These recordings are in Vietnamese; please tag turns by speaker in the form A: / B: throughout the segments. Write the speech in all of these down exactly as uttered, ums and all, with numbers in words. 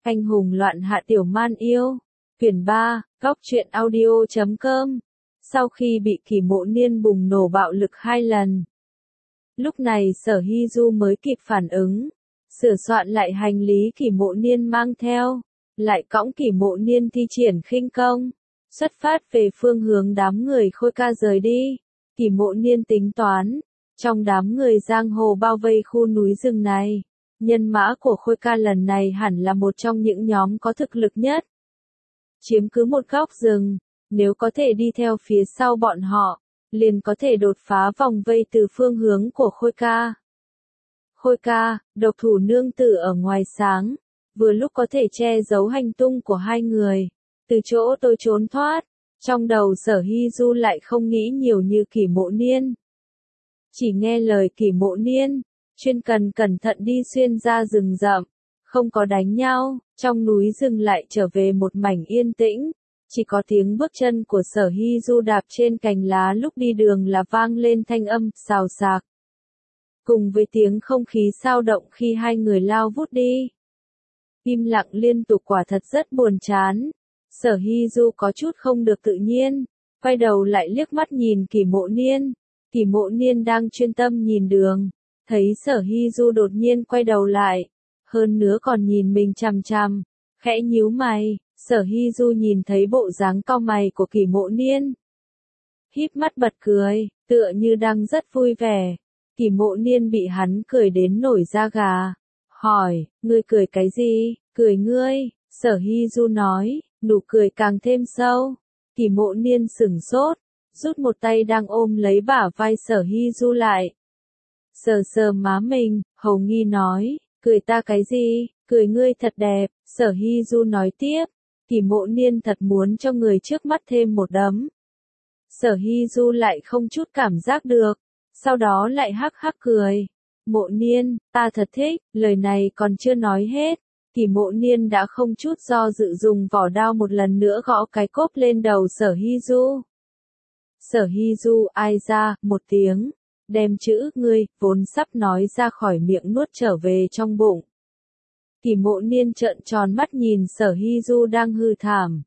A: Anh hùng loạn hạ tiểu man yêu. Quyển ba, góc truyện audio chấm com. Sau khi bị Kỷ Mộ Niên bùng nổ bạo lực hai lần, lúc này Sở Hy Du mới kịp phản ứng, sửa soạn lại hành lý Kỷ Mộ Niên mang theo, lại cõng Kỷ Mộ Niên thi triển khinh công, xuất phát về phương hướng đám người Khôi Ca rời đi. Kỷ Mộ Niên tính toán, trong đám người giang hồ bao vây khu núi rừng này, nhân mã của Khôi Ca lần này hẳn là một trong những nhóm có thực lực nhất. Chiếm cứ một góc rừng, nếu có thể đi theo phía sau bọn họ, liền có thể đột phá vòng vây từ phương hướng của Khôi Ca. Khôi Ca, độc thủ nương tử ở ngoài sáng, vừa lúc có thể che giấu hành tung của hai người, từ chỗ tôi trốn thoát. Trong đầu Sở Hy Du lại không nghĩ nhiều như Kỷ Mộ Niên. Chỉ nghe lời Kỷ Mộ Niên, chuyên cần cẩn thận đi xuyên ra rừng rậm, không có đánh nhau, trong núi rừng lại trở về một mảnh yên tĩnh, chỉ có tiếng bước chân của Sở Hy Du đạp trên cành lá lúc đi đường là vang lên thanh âm xào xạc, cùng với tiếng không khí xao động khi hai người lao vút đi. Im lặng liên tục quả thật rất buồn chán. Sở Hy Du có chút không được tự nhiên, quay đầu lại liếc mắt nhìn Kỷ Mộ Niên. Kỷ Mộ Niên đang chuyên tâm nhìn đường, thấy Sở Hy Du đột nhiên quay đầu lại, hơn nữa còn nhìn mình chằm chằm, khẽ nhíu mày. Sở Hy Du nhìn thấy bộ dáng cau mày của Kỷ Mộ Niên, híp mắt bật cười, tựa như đang rất vui vẻ. Kỷ Mộ Niên bị hắn cười đến nổi da gà, hỏi, ngươi cười cái gì? Cười ngươi. Sở Hy Du nói, nụ cười càng thêm sâu. Kỷ Mộ Niên sửng sốt, rút một tay đang ôm lấy bả vai Sở Hy Du lại, sờ sờ má mình, hầu nghi nói, cười ta cái gì? Cười ngươi thật đẹp. Sở Hy Du nói tiếp, Kỷ Mộ Niên thật muốn cho người trước mắt thêm một đấm. Sở Hy Du lại không chút cảm giác được, sau đó lại hắc hắc cười. Mộ Niên, ta thật thích. Lời này còn chưa nói hết, Kỷ Mộ Niên đã không chút do dự dùng vỏ đao một lần nữa gõ cái cốp lên đầu Sở Hy Du. Sở Hy Du ai ra một tiếng, đem chữ ngươi vốn sắp nói ra khỏi miệng nuốt trở về trong bụng. Kỷ Mộ Niên trợn tròn mắt nhìn Sở Hy Du đang hư thảm,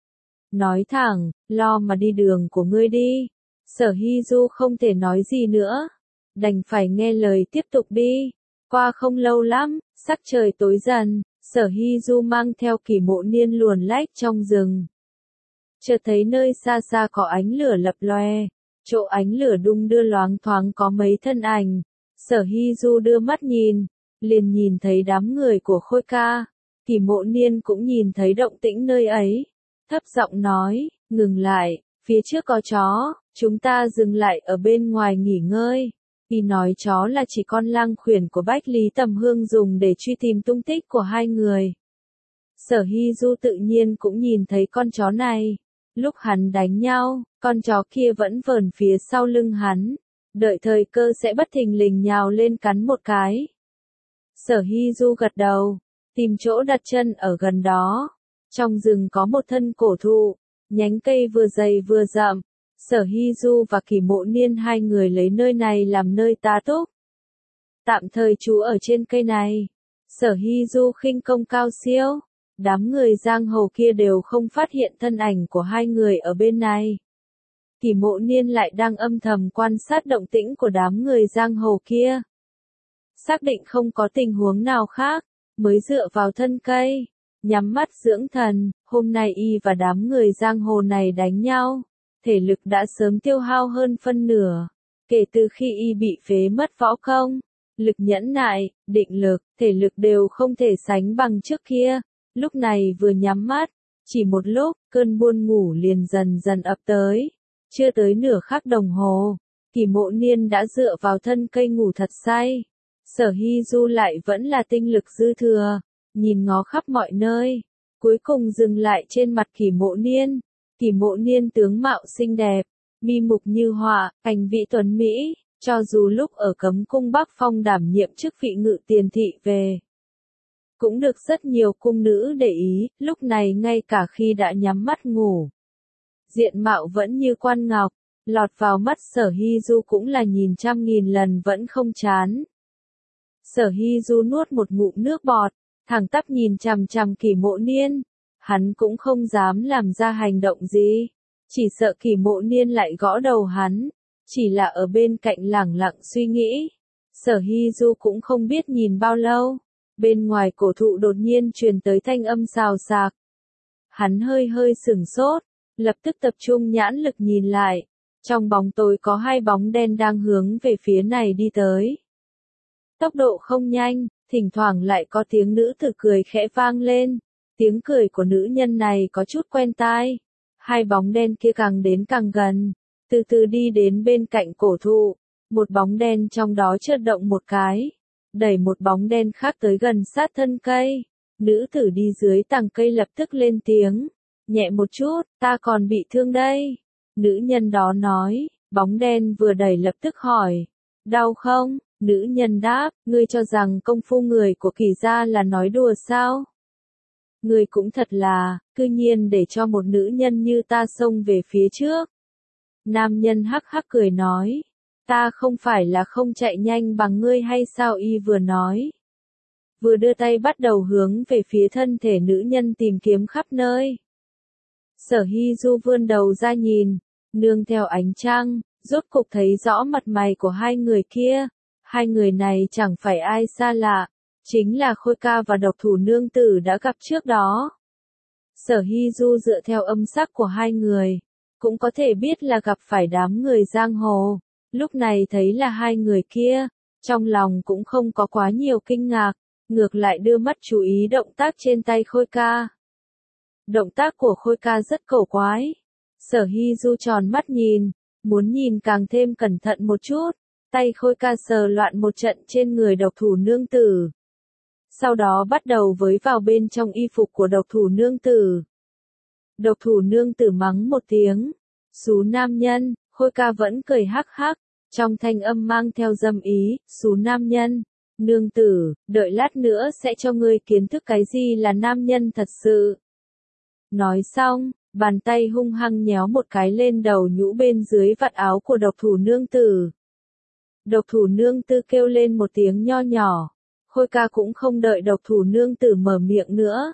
A: nói thẳng, lo mà đi đường của ngươi đi. Sở Hy Du không thể nói gì nữa, đành phải nghe lời tiếp tục đi. Qua không lâu lắm, sắc trời tối dần, Sở Hy Du mang theo Kỷ Mộ Niên luồn lách trong rừng. Chợt thấy nơi xa xa có ánh lửa lập loè, chỗ ánh lửa đung đưa loáng thoáng có mấy thân ảnh. Sở Hy Du đưa mắt nhìn, liền nhìn thấy đám người của Khôi Ca. Kỷ Mộ Niên cũng nhìn thấy động tĩnh nơi ấy, thấp giọng nói, ngừng lại, phía trước có chó, chúng ta dừng lại ở bên ngoài nghỉ ngơi. Vì nói chó là chỉ con lang khuyển của Bách Lý Tầm Hương dùng để truy tìm tung tích của hai người. Sở Hy Du tự nhiên cũng nhìn thấy con chó này. Lúc hắn đánh nhau, con chó kia vẫn vờn phía sau lưng hắn, đợi thời cơ sẽ bất thình lình nhào lên cắn một cái. Sở Hy Du gật đầu, tìm chỗ đặt chân ở gần đó. Trong rừng có một thân cổ thụ, nhánh cây vừa dày vừa rậm. Sở Hy Du và Kỷ Mộ Niên hai người lấy nơi này làm nơi tá túc, tạm thời trú ở trên cây này. Sở Hy Du khinh công cao siêu, đám người giang hồ kia đều không phát hiện thân ảnh của hai người ở bên này. Kỷ Mộ Niên lại đang âm thầm quan sát động tĩnh của đám người giang hồ kia, xác định không có tình huống nào khác, mới dựa vào thân cây, nhắm mắt dưỡng thần. Hôm nay y và đám người giang hồ này đánh nhau, thể lực đã sớm tiêu hao hơn phân nửa. Kể từ khi y bị phế mất võ công, lực nhẫn nại, định lực, thể lực đều không thể sánh bằng trước kia. Lúc này vừa nhắm mắt, chỉ một lúc, cơn buồn ngủ liền dần dần ập tới. Chưa tới nửa khắc đồng hồ, Kỷ Mộ Niên đã dựa vào thân cây ngủ thật say. Sở Hy Du lại vẫn là tinh lực dư thừa, nhìn ngó khắp mọi nơi, cuối cùng dừng lại trên mặt Kỷ Mộ Niên. Kỷ Mộ Niên tướng mạo xinh đẹp, mi mục như họa, anh vị tuấn mỹ, cho dù lúc ở Cấm Cung Bắc Phong đảm nhiệm chức vị ngự tiền thị về, cũng được rất nhiều cung nữ để ý. Lúc này ngay cả khi đã nhắm mắt ngủ, diện mạo vẫn như quan ngọc, lọt vào mắt Sở Hy Du cũng là nhìn trăm nghìn lần vẫn không chán. Sở Hy Du nuốt một ngụm nước bọt, thẳng tắp nhìn chằm chằm Kỷ Mộ Niên. Hắn cũng không dám làm ra hành động gì, chỉ sợ Kỷ Mộ Niên lại gõ đầu hắn, chỉ là ở bên cạnh lẳng lặng suy nghĩ. Sở Hy Du cũng không biết nhìn bao lâu, bên ngoài cổ thụ đột nhiên truyền tới thanh âm xào xạc. Hắn hơi hơi sửng sốt, lập tức tập trung nhãn lực nhìn lại, trong bóng tối có hai bóng đen đang hướng về phía này đi tới. Tốc độ không nhanh, thỉnh thoảng lại có tiếng nữ tử cười khẽ vang lên, tiếng cười của nữ nhân này có chút quen tai. Hai bóng đen kia càng đến càng gần, từ từ đi đến bên cạnh cổ thụ, một bóng đen trong đó chợt động một cái, đẩy một bóng đen khác tới gần sát thân cây. Nữ tử đi dưới tàng cây lập tức lên tiếng, nhẹ một chút, ta còn bị thương đây. Nữ nhân đó nói, bóng đen vừa đẩy lập tức hỏi, đau không? Nữ nhân đáp, ngươi cho rằng công phu người của Kỷ gia là nói đùa sao? Ngươi cũng thật là, cư nhiên để cho một nữ nhân như ta xông về phía trước. Nam nhân hắc hắc cười nói, ta không phải là không chạy nhanh bằng ngươi hay sao? Y vừa nói, vừa đưa tay bắt đầu hướng về phía thân thể nữ nhân tìm kiếm khắp nơi. Sở Hy Du vươn đầu ra nhìn, nương theo ánh trăng, rốt cục thấy rõ mặt mày của hai người kia. Hai người này chẳng phải ai xa lạ, chính là Khôi Ca và độc thủ nương tử đã gặp trước đó. Sở Hy Du dựa theo âm sắc của hai người, cũng có thể biết là gặp phải đám người giang hồ. Lúc này thấy là hai người kia, trong lòng cũng không có quá nhiều kinh ngạc, ngược lại đưa mắt chú ý động tác trên tay Khôi Ca. Động tác của Khôi Ca rất cổ quái. Sở Hy Du tròn mắt nhìn, muốn nhìn càng thêm cẩn thận một chút. Tay Khôi Ca sờ loạn một trận trên người độc thủ nương tử. Sau đó bắt đầu với vào bên trong y phục của độc thủ nương tử. Độc thủ nương tử mắng một tiếng, xú nam nhân. Khôi Ca vẫn cười hắc hắc, trong thanh âm mang theo dâm ý, xú nam nhân. Nương tử, đợi lát nữa sẽ cho ngươi kiến thức cái gì là nam nhân thật sự. Nói xong, bàn tay hung hăng nhéo một cái lên đầu nhũ bên dưới vạt áo của độc thủ nương tử. Độc thủ nương tử kêu lên một tiếng nho nhỏ, Khôi Ca cũng không đợi độc thủ nương tử mở miệng nữa.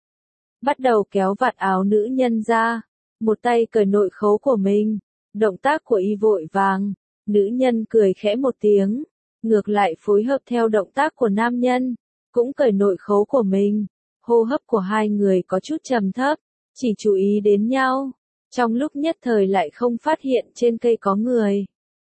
A: Bắt đầu kéo vạt áo nữ nhân ra, một tay cởi nội khấu của mình, động tác của y vội vàng, nữ nhân cười khẽ một tiếng, ngược lại phối hợp theo động tác của nam nhân, cũng cởi nội khấu của mình. Hô hấp của hai người có chút trầm thấp, chỉ chú ý đến nhau, trong lúc nhất thời lại không phát hiện trên cây có người.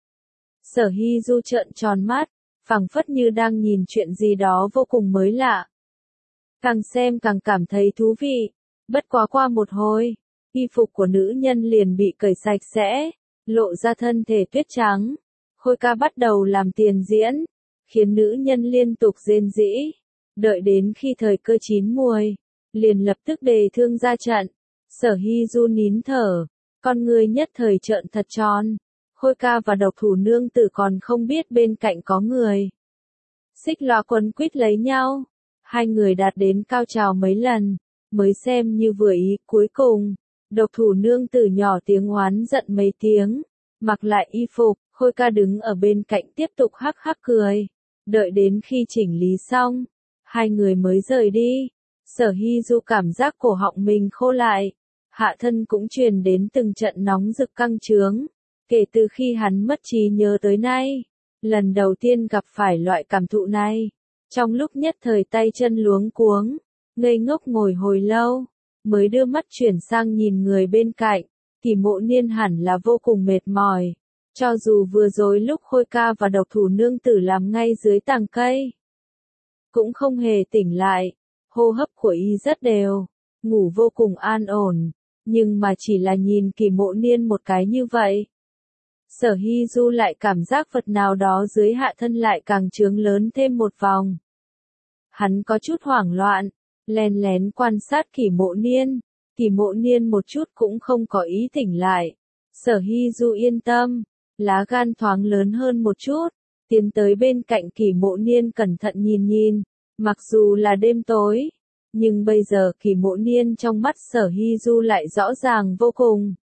A: Sở Hy Du trợn tròn mắt, phảng phất như đang nhìn chuyện gì đó vô cùng mới lạ. Càng xem càng cảm thấy thú vị, bất quá qua một hồi, y phục của nữ nhân liền bị cởi sạch sẽ, lộ ra thân thể tuyết trắng. Khôi Ca bắt đầu làm tiền diễn, khiến nữ nhân liên tục rên rỉ. Đợi đến khi thời cơ chín muồi, liền lập tức đề thương ra trận. Sở Hy Du nín thở, con người nhất thời trợn thật tròn. Khôi Ca và độc thủ nương tử còn không biết bên cạnh có người. Xích loa quấn quýt lấy nhau, hai người đạt đến cao trào mấy lần, mới xem như vừa ý. Cuối cùng, độc thủ nương tử nhỏ tiếng oán giận mấy tiếng, mặc lại y phục. Khôi Ca đứng ở bên cạnh tiếp tục hắc hắc cười. Đợi đến khi chỉnh lý xong, hai người mới rời đi. Sở Hy Du cảm giác cổ họng mình khô lại, hạ thân cũng truyền đến từng trận nóng rực căng trướng. Kể từ khi hắn mất trí nhớ tới nay, lần đầu tiên gặp phải loại cảm thụ này, trong lúc nhất thời tay chân luống cuống, ngây ngốc ngồi hồi lâu, mới đưa mắt chuyển sang nhìn người bên cạnh. Kỷ Mộ Niên hẳn là vô cùng mệt mỏi, cho dù vừa rồi lúc Khôi Ca và độc thủ nương tử làm ngay dưới tàng cây, cũng không hề tỉnh lại. Hô hấp của y rất đều, ngủ vô cùng an ổn, nhưng mà chỉ là nhìn Kỷ Mộ Niên một cái như vậy, Sở Hy Du lại cảm giác vật nào đó dưới hạ thân lại càng trướng lớn thêm một vòng. Hắn có chút hoảng loạn, len lén quan sát Kỷ Mộ Niên. Kỷ Mộ Niên một chút cũng không có ý tỉnh lại. Sở Hy Du yên tâm, lá gan thoáng lớn hơn một chút, tiến tới bên cạnh Kỷ Mộ Niên cẩn thận nhìn nhìn. Mặc dù là đêm tối, nhưng bây giờ Kỷ Mộ Niên trong mắt Sở Hy Du lại rõ ràng vô cùng.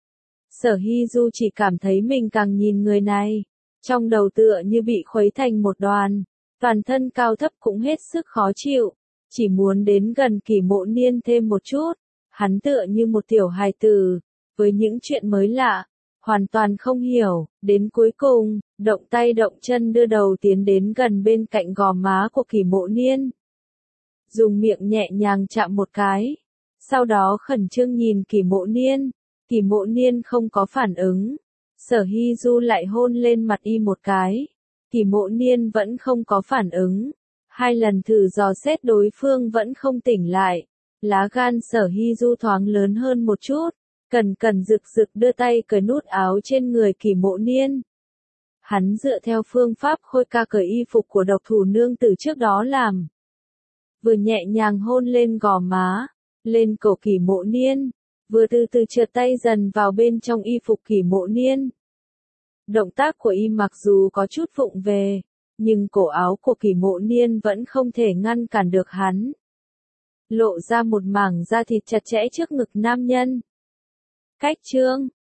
A: Sở Hy Du chỉ cảm thấy mình càng nhìn người này, trong đầu tựa như bị khuấy thành một đoàn, toàn thân cao thấp cũng hết sức khó chịu, chỉ muốn đến gần Kỷ Mộ Niên thêm một chút. Hắn tựa như một tiểu hài tử, với những chuyện mới lạ, hoàn toàn không hiểu, đến cuối cùng, động tay động chân đưa đầu tiến đến gần bên cạnh gò má của Kỷ Mộ Niên. Dùng miệng nhẹ nhàng chạm một cái, sau đó khẩn trương nhìn Kỷ Mộ Niên. Kỷ Mộ Niên không có phản ứng. Sở Hy Du lại hôn lên mặt y một cái. Kỷ Mộ Niên vẫn không có phản ứng. Hai lần thử dò xét đối phương vẫn không tỉnh lại. Lá gan Sở Hy Du thoáng lớn hơn một chút. Cần cần rực rực đưa tay cởi nút áo trên người Kỷ Mộ Niên. Hắn dựa theo phương pháp Khôi ca cởi y phục của độc thủ nương từ trước đó làm. Vừa nhẹ nhàng hôn lên gò má, lên cổ Kỷ Mộ Niên, vừa từ từ trượt tay dần vào bên trong y phục Kỷ Mộ Niên. Động tác của y mặc dù có chút vụng về, nhưng cổ áo của Kỷ Mộ Niên vẫn không thể ngăn cản được hắn. Lộ ra một mảng da thịt chặt chẽ trước ngực nam nhân. Cách chương